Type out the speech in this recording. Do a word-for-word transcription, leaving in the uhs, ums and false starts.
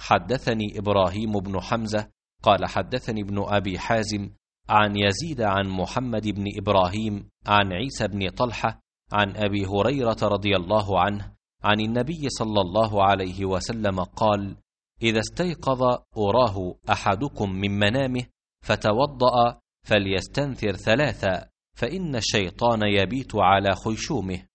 حدثني إبراهيم بن حمزة قال حدثني ابن أبي حازم عن يزيد عن محمد بن إبراهيم عن عيسى بن طلحة عن أبي هريرة رضي الله عنه عن النبي صلى الله عليه وسلم قال: إذا استيقظ أراه أحدكم من منامه فتوضأ فليستنثر ثلاثا، فإن الشيطان يبيت على خيشومه.